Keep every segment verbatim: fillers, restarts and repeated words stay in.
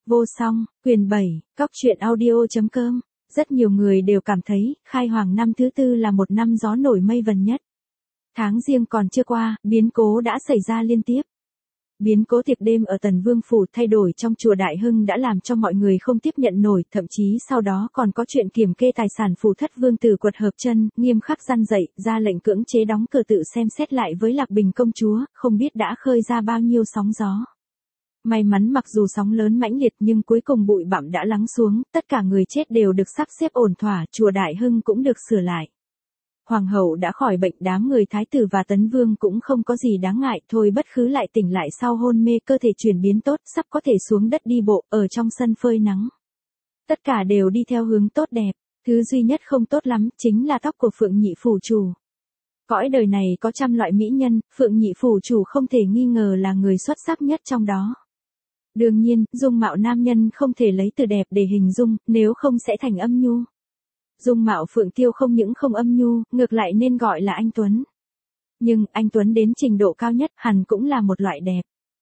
Vô song, quyền bảy, cóc truyện audio chấm com. Rất nhiều người đều cảm thấy, khai hoàng năm thứ tư là một năm gió nổi mây vần nhất. Tháng Giêng còn chưa qua, biến cố đã xảy ra liên tiếp. Biến cố tiệc đêm ở Tần Vương Phủ thay đổi trong chùa Đại Hưng đã làm cho mọi người không tiếp nhận nổi, thậm chí sau đó còn có chuyện kiểm kê tài sản phủ thất vương tử quật hợp chân, nghiêm khắc răn dạy, ra lệnh cưỡng chế đóng cửa tự xem xét lại với Lạc Bình công chúa, không biết đã khơi ra bao nhiêu sóng gió. May mắn mặc dù sóng lớn mãnh liệt nhưng cuối cùng bụi bặm đã lắng xuống, tất cả người chết đều được sắp xếp ổn thỏa, chùa Đại Hưng cũng được sửa lại. Hoàng hậu đã khỏi bệnh, đám người thái tử và tấn vương cũng không có gì đáng ngại, thôi bất khứ lại tỉnh lại sau hôn mê, cơ thể chuyển biến tốt, sắp có thể xuống đất đi bộ, ở trong sân phơi nắng. Tất cả đều đi theo hướng tốt đẹp, thứ duy nhất không tốt lắm, chính là tóc của Phượng Nhị phủ chủ. Cõi đời này có trăm loại mỹ nhân, Phượng Nhị phủ chủ không thể nghi ngờ là người xuất sắc nhất trong đó. Đương nhiên, dung mạo nam nhân không thể lấy từ đẹp để hình dung, nếu không sẽ thành âm nhu. Dung mạo Phượng Tiêu không những không âm nhu, ngược lại nên gọi là anh Tuấn. Nhưng, anh Tuấn đến trình độ cao nhất, hẳn cũng là một loại đẹp.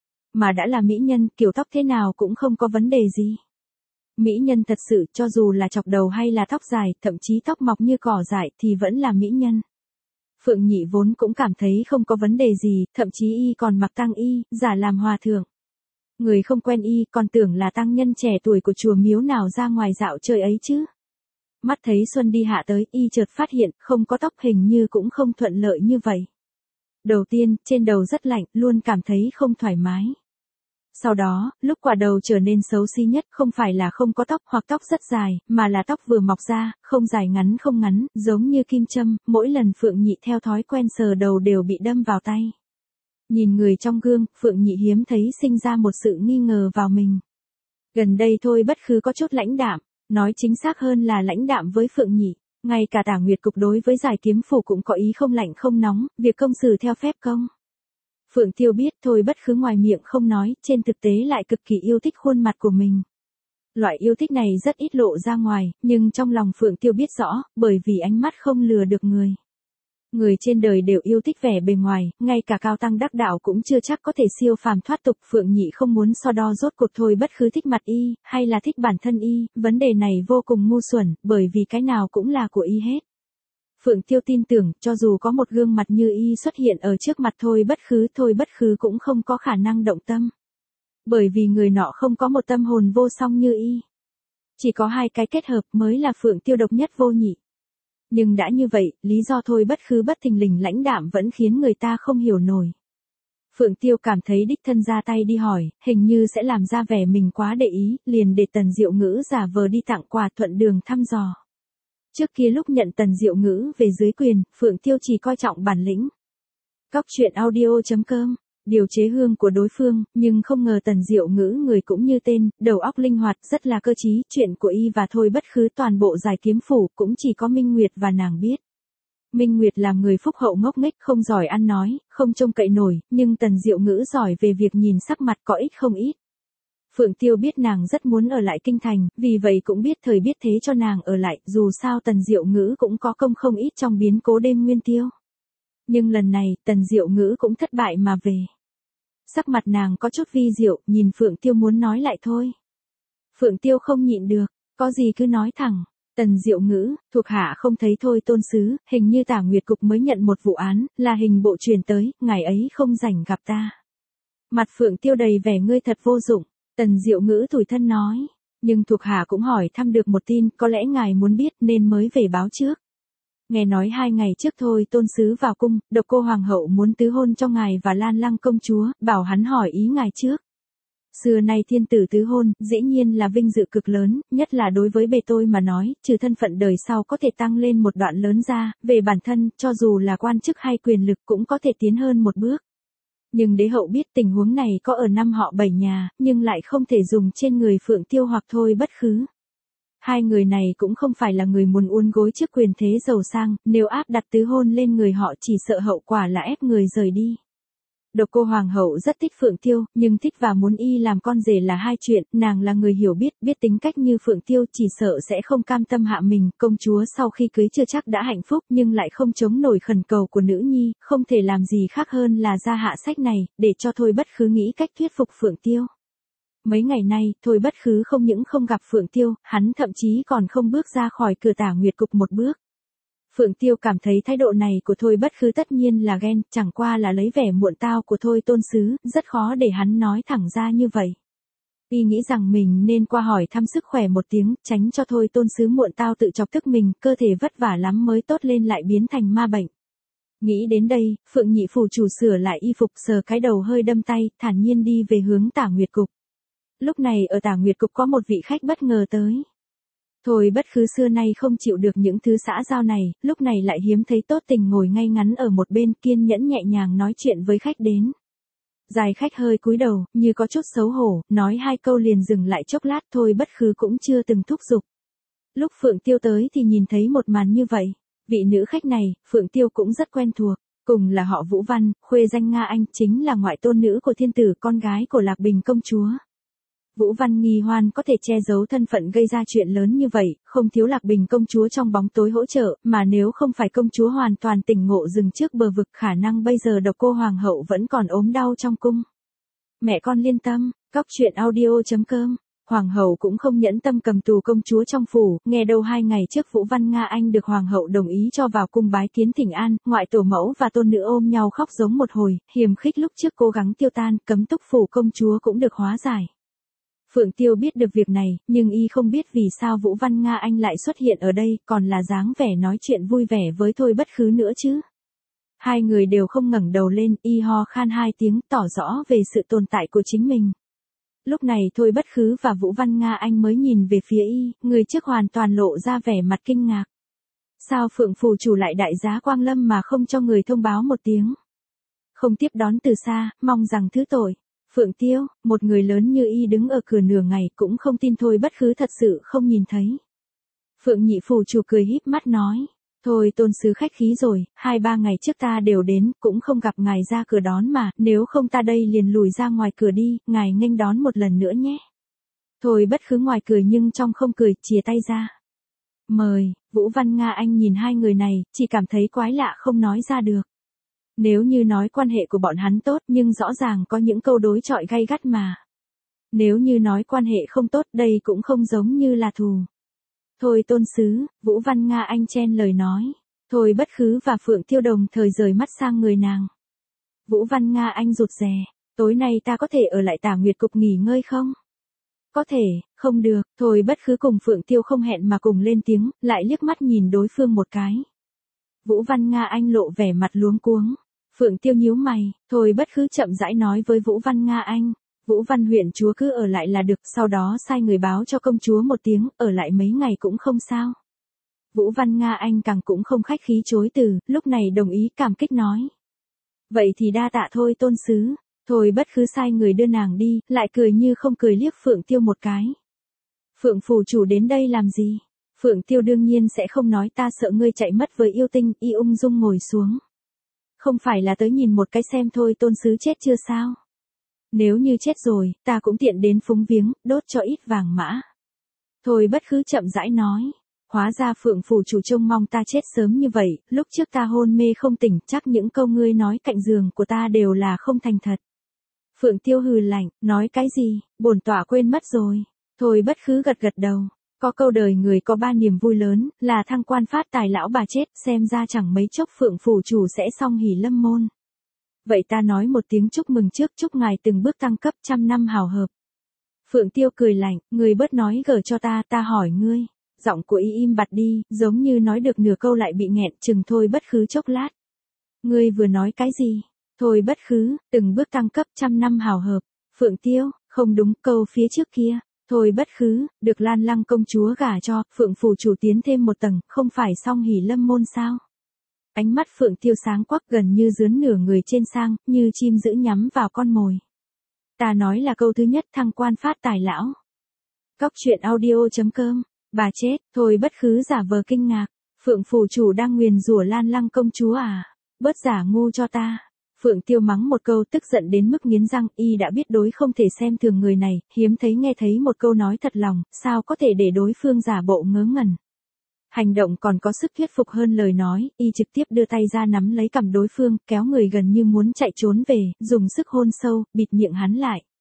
Mà đã là mỹ nhân, kiểu tóc thế nào cũng không có vấn đề gì. Mỹ nhân thật sự, cho dù là chọc đầu hay là tóc dài, thậm chí tóc mọc như cỏ dại thì vẫn là mỹ nhân. Phượng Nhị vốn cũng cảm thấy không có vấn đề gì, thậm chí y còn mặc tang y, giả làm hòa thượng. Người không quen y, còn tưởng là tăng nhân trẻ tuổi của chùa miếu nào ra ngoài dạo chơi ấy chứ. Mắt thấy xuân đi hạ tới, y chợt phát hiện, không có tóc hình như cũng không thuận lợi như vậy. Đầu tiên, trên đầu rất lạnh, luôn cảm thấy không thoải mái. Sau đó, lúc quả đầu trở nên xấu xí nhất, không phải là không có tóc hoặc tóc rất dài, mà là tóc vừa mọc ra, không dài ngắn không ngắn, giống như kim châm, mỗi lần Phượng Nhị theo thói quen sờ đầu đều bị đâm vào tay. Nhìn người trong gương, Phượng Nhị hiếm thấy sinh ra một sự nghi ngờ vào mình. Gần đây thôi bất khứ có chút lãnh đạm. Nói chính xác hơn là lãnh đạm với Phượng Nhị, ngay cả Tả Nguyệt Cục đối với Giải Kiếm Phủ cũng có ý không lạnh không nóng, việc công xử theo phép công. Phượng Tiêu biết thôi bất khứ ngoài miệng không nói, trên thực tế lại cực kỳ yêu thích khuôn mặt của mình. Loại yêu thích này rất ít lộ ra ngoài, nhưng trong lòng Phượng Tiêu biết rõ, bởi vì ánh mắt không lừa được người. Người trên đời đều yêu thích vẻ bề ngoài, ngay cả cao tăng đắc đạo cũng chưa chắc có thể siêu phàm thoát tục. Phượng Nhị không muốn so đo rốt cuộc thôi bất khứ thích mặt y, hay là thích bản thân y, vấn đề này vô cùng ngu xuẩn, bởi vì cái nào cũng là của y hết. Phượng Tiêu tin tưởng, cho dù có một gương mặt như y xuất hiện ở trước mặt thôi bất khứ, thôi bất khứ cũng không có khả năng động tâm. Bởi vì người nọ không có một tâm hồn vô song như y. Chỉ có hai cái kết hợp mới là Phượng Tiêu độc nhất vô nhị. Nhưng đã như vậy, lý do thôi bất khứ bất thình lình lãnh đạm vẫn khiến người ta không hiểu nổi. Phượng Tiêu cảm thấy đích thân ra tay đi hỏi, hình như sẽ làm ra vẻ mình quá để ý, liền để Tần Diệu Ngữ giả vờ đi tặng quà thuận đường thăm dò. Trước kia lúc nhận Tần Diệu Ngữ về dưới quyền, Phượng Tiêu chỉ coi trọng bản lĩnh. Cóc truyện audio chấm com, điều chế hương của đối phương, nhưng không ngờ Tần Diệu Ngữ người cũng như tên, đầu óc linh hoạt, rất là cơ trí, chuyện của y và thôi bất khứ toàn bộ Giải Kiếm Phủ cũng chỉ có Minh Nguyệt và nàng biết. Minh Nguyệt làm người phúc hậu ngốc nghếch, không giỏi ăn nói, không trông cậy nổi, nhưng Tần Diệu Ngữ giỏi về việc nhìn sắc mặt, có ít không ít. Phượng Tiêu biết nàng rất muốn ở lại kinh thành, vì vậy cũng biết thời biết thế cho nàng ở lại, dù sao Tần Diệu Ngữ cũng có công không ít trong biến cố đêm Nguyên Tiêu. Nhưng lần này, Tần Diệu Ngữ cũng thất bại mà về. Sắc mặt nàng có chút vi diệu, nhìn Phượng Tiêu muốn nói lại thôi. Phượng Tiêu không nhịn được, có gì cứ nói thẳng. Tần Diệu Ngữ, thuộc hạ không thấy thôi tôn sứ, hình như Tả Nguyệt Cục mới nhận một vụ án, là hình bộ truyền tới, ngày ấy không rảnh gặp ta. Mặt Phượng Tiêu đầy vẻ ngươi thật vô dụng, Tần Diệu Ngữ tủi thân nói, nhưng thuộc hạ cũng hỏi thăm được một tin, có lẽ ngài muốn biết nên mới về báo trước. Nghe nói hai ngày trước thôi tôn sứ vào cung, Độc Cô Hoàng hậu muốn tứ hôn cho ngài và Lan Lăng công chúa, bảo hắn hỏi ý ngài trước. Xưa nay thiên tử tứ hôn, dĩ nhiên là vinh dự cực lớn, nhất là đối với bề tôi mà nói, trừ thân phận đời sau có thể tăng lên một đoạn lớn ra, về bản thân, cho dù là quan chức hay quyền lực cũng có thể tiến hơn một bước. Nhưng đế hậu biết tình huống này có ở năm họ bảy nhà, nhưng lại không thể dùng trên người Phượng Tiêu hoặc thôi bất khứ. Hai người này cũng không phải là người muốn uốn gối trước quyền thế giàu sang, nếu áp đặt tứ hôn lên người họ chỉ sợ hậu quả là ép người rời đi. Độc Cô Hoàng hậu rất thích Phượng Tiêu, nhưng thích và muốn y làm con rể là hai chuyện, nàng là người hiểu biết, biết tính cách như Phượng Tiêu chỉ sợ sẽ không cam tâm hạ mình, công chúa sau khi cưới chưa chắc đã hạnh phúc nhưng lại không chống nổi khẩn cầu của nữ nhi, không thể làm gì khác hơn là ra hạ sách này, để cho thôi bất khứ nghĩ cách thuyết phục Phượng Tiêu. Mấy ngày nay, Thôi Bất Khứ không những không gặp Phượng Tiêu, hắn thậm chí còn không bước ra khỏi cửa Tả Nguyệt Cục một bước. Phượng Tiêu cảm thấy thái độ này của Thôi Bất Khứ tất nhiên là ghen, chẳng qua là lấy vẻ muộn tao của Thôi Tôn Sứ, rất khó để hắn nói thẳng ra như vậy. Y nghĩ rằng mình nên qua hỏi thăm sức khỏe một tiếng, tránh cho Thôi Tôn Sứ muộn tao tự chọc tức mình, cơ thể vất vả lắm mới tốt lên lại biến thành ma bệnh. Nghĩ đến đây, Phượng nhị phủ chủ sửa lại y phục, sờ cái đầu hơi đâm tay, thản nhiên đi về hướng Tả Nguyệt Cục. Lúc này ở Tả Nguyệt Cục có một vị khách bất ngờ tới. Thôi Bất Khứ xưa nay không chịu được những thứ xã giao này, lúc này lại hiếm thấy tốt tình ngồi ngay ngắn ở một bên, kiên nhẫn nhẹ nhàng nói chuyện với khách đến. Dài khách hơi cúi đầu, như có chút xấu hổ, nói hai câu liền dừng lại chốc lát. Thôi Bất Khứ cũng chưa từng thúc giục. Lúc Phượng Tiêu tới thì nhìn thấy một màn như vậy. Vị nữ khách này, Phượng Tiêu cũng rất quen thuộc. Cùng là họ Vũ Văn, khuê danh Nga Anh, chính là ngoại tôn nữ của thiên tử, con gái của Lạc Bình công chúa. Vũ Văn nghi hoan có thể che giấu thân phận gây ra chuyện lớn như vậy, không thiếu Lạc Bình công chúa trong bóng tối hỗ trợ, mà nếu không phải công chúa hoàn toàn tỉnh ngộ dừng trước bờ vực, khả năng bây giờ Độc Cô Hoàng hậu vẫn còn ốm đau trong cung. Mẹ con liên tâm, cóc truyện audio chấm com. Hoàng hậu cũng không nhẫn tâm cầm tù công chúa trong phủ, nghe đâu hai ngày trước Vũ Văn Nga Anh được hoàng hậu đồng ý cho vào cung bái kiến thỉnh an, ngoại tổ mẫu và tôn nữ ôm nhau khóc giống một hồi, hiềm khích lúc trước cố gắng tiêu tan, cấm túc phủ công chúa cũng được hóa giải. Phượng Tiêu biết được việc này, nhưng y không biết vì sao Vũ Văn Nga Anh lại xuất hiện ở đây, còn là dáng vẻ nói chuyện vui vẻ với Thôi Bất Khứ nữa chứ. Hai người đều không ngẩng đầu lên, y ho khan hai tiếng tỏ rõ về sự tồn tại của chính mình. Lúc này Thôi Bất Khứ và Vũ Văn Nga Anh mới nhìn về phía y, người trước hoàn toàn lộ ra vẻ mặt kinh ngạc. Sao Phượng phủ chủ lại đại giá Quang Lâm mà không cho người thông báo một tiếng? Không tiếp đón từ xa, mong rằng thứ tội. Phượng Tiêu, một người lớn như y đứng ở cửa nửa ngày cũng không tin Thôi Bất Khứ thật sự không nhìn thấy. Phượng nhị phủ chủ cười híp mắt nói. Thôi Tôn sứ khách khí rồi, hai ba ngày trước ta đều đến, cũng không gặp ngài ra cửa đón mà, nếu không ta đây liền lùi ra ngoài cửa đi, ngài nghênh đón một lần nữa nhé. Thôi Bất Khứ ngoài cười nhưng trong không cười, chìa tay ra. Mời. Vũ Văn Nga Anh nhìn hai người này, chỉ cảm thấy quái lạ không nói ra được. Nếu như nói quan hệ của bọn hắn tốt, nhưng rõ ràng có những câu đối chọi gay gắt mà. Nếu như nói quan hệ không tốt, đây cũng không giống như là thù. Thôi Tôn sứ, Vũ Văn Nga Anh chen lời nói. Thôi Bất Khứ và Phượng Tiêu đồng thời rời mắt sang người nàng. Vũ Văn Nga Anh rụt rè. Tối nay ta có thể ở lại Tả Nguyệt Cục nghỉ ngơi không? Có thể, không được. Thôi Bất Khứ cùng Phượng Tiêu không hẹn mà cùng lên tiếng, lại liếc mắt nhìn đối phương một cái. Vũ Văn Nga Anh lộ vẻ mặt luống cuống. Phượng Tiêu nhíu mày. Thôi Bất Khứ chậm rãi nói với Vũ Văn Nga Anh. Vũ Văn huyện chúa cứ ở lại là được, sau đó sai người báo cho công chúa một tiếng, ở lại mấy ngày cũng không sao. Vũ Văn Nga Anh càng cũng không khách khí chối từ, lúc này đồng ý cảm kích nói. Vậy thì đa tạ Thôi Tôn sứ. Thôi Bất Khứ sai người đưa nàng đi, lại cười như không cười liếc Phượng Tiêu một cái. Phượng phủ chủ đến đây làm gì? Phượng Tiêu đương nhiên sẽ không nói, ta sợ ngươi chạy mất với yêu tinh, y ung dung ngồi xuống. Không phải là tới nhìn một cái xem Thôi Tôn sứ chết chưa sao? Nếu như chết rồi, ta cũng tiện đến phúng viếng, đốt cho ít vàng mã. Thôi Bất Khứ chậm rãi nói. Hóa ra Phượng phủ chủ trông mong ta chết sớm như vậy, lúc trước ta hôn mê không tỉnh, chắc những câu ngươi nói cạnh giường của ta đều là không thành thật. Phượng Tiêu hừ lạnh, nói cái gì, bổn tọa quên mất rồi. Thôi Bất Khứ gật gật đầu. Có câu đời người có ba niềm vui lớn, là thăng quan phát tài lão bà chết, xem ra chẳng mấy chốc Phượng phủ chủ sẽ xong hỉ lâm môn. Vậy ta nói một tiếng chúc mừng trước, chúc ngài từng bước tăng cấp, trăm năm hào hợp. Phượng Tiêu cười lạnh, ngươi bớt nói gở cho ta, ta hỏi ngươi. Giọng của y im bặt đi, giống như nói được nửa câu lại bị nghẹn, chừng Thôi Bất Khứ chốc lát. Ngươi vừa nói cái gì? Thôi Bất Khứ, từng bước tăng cấp, trăm năm hào hợp. Phượng Tiêu, không đúng, câu phía trước kia. Thôi Bất Khứ, được Lan Lăng công chúa gả cho, Phượng phủ chủ tiến thêm một tầng, không phải xong hỉ lâm môn sao? Ánh mắt Phượng Tiêu sáng quắc, gần như dướn nửa người trên sang, như chim dữ nhắm vào con mồi. Ta nói là câu thứ nhất, thăng quan phát tài lão. Cóc truyện audio chấm com. Bà chết. Thôi Bất Khứ giả vờ kinh ngạc. Phượng phủ chủ đang nguyền rủa Lan Lăng công chúa à? Bớt giả ngu cho ta. Phượng Tiêu mắng một câu, tức giận đến mức nghiến răng, y đã biết đối không thể xem thường người này, hiếm thấy nghe thấy một câu nói thật lòng, sao có thể để đối phương giả bộ ngớ ngẩn. Hành động còn có sức thuyết phục hơn lời nói, y trực tiếp đưa tay ra nắm lấy cằm đối phương, kéo người gần như muốn chạy trốn về, dùng sức hôn sâu, bịt miệng hắn lại.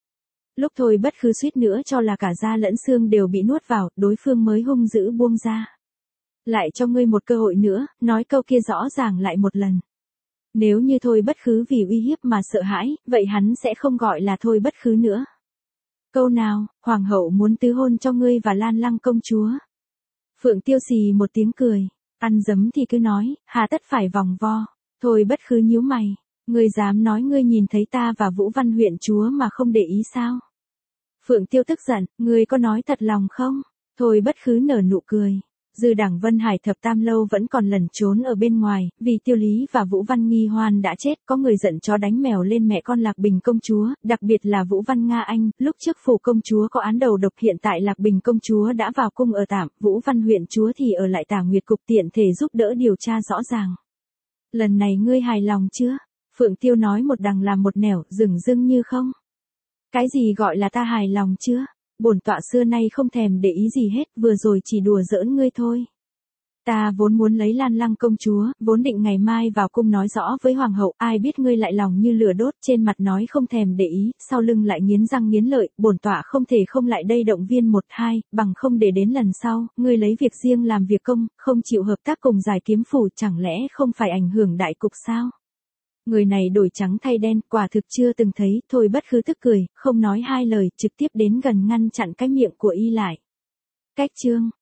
Lúc Thôi Bất Khứ suýt nữa cho là cả da lẫn xương đều bị nuốt vào, đối phương mới hung dữ buông ra. Lại cho ngươi một cơ hội nữa, nói câu kia rõ ràng lại một lần. Nếu như Thôi Bất Khứ vì uy hiếp mà sợ hãi, vậy hắn sẽ không gọi là Thôi Bất Khứ nữa. Câu nào, hoàng hậu muốn tứ hôn cho ngươi và Lan Lăng công chúa. Phượng Tiêu xì một tiếng cười, ăn dấm thì cứ nói, hà tất phải vòng vo. Thôi Bất Khứ nhíu mày, ngươi dám nói ngươi nhìn thấy ta và Vũ Văn huyện chúa mà không để ý sao? Phượng Tiêu tức giận, ngươi có nói thật lòng không? Thôi Bất Khứ nở nụ cười. Dư đảng Vân Hải thập tam lâu vẫn còn lẩn trốn ở bên ngoài, vì Tiêu Lý và Vũ Văn Nghi Hoan đã chết, có người giận chó đánh mèo lên mẹ con Lạc Bình công chúa, đặc biệt là Vũ Văn Nga Anh, lúc trước phủ công chúa có án đầu độc, hiện tại Lạc Bình công chúa đã vào cung ở tạm, Vũ Văn huyện chúa thì ở lại Tả Nguyệt cục tiện thể giúp đỡ điều tra rõ ràng. Lần này ngươi hài lòng chưa? Phượng Tiêu nói một đằng làm một nẻo, dửng dưng như không. Cái gì gọi là ta hài lòng chưa? Bổn tọa xưa nay không thèm để ý gì hết, vừa rồi chỉ đùa giỡn ngươi thôi. Ta vốn muốn lấy Lan Lăng công chúa, vốn định ngày mai vào cung nói rõ với hoàng hậu, ai biết ngươi lại lòng như lửa đốt, trên mặt nói không thèm để ý, sau lưng lại nghiến răng nghiến lợi, bổn tọa không thể không lại đây động viên một hai, bằng không để đến lần sau, ngươi lấy việc riêng làm việc công, không chịu hợp tác cùng giải kiếm phủ, chẳng lẽ không phải ảnh hưởng đại cục sao? Người này đổi trắng thay đen, quả thực chưa từng thấy, Thôi Bất Khứ tức cười, không nói hai lời, trực tiếp đến gần ngăn chặn cái miệng của y lại. Cách chương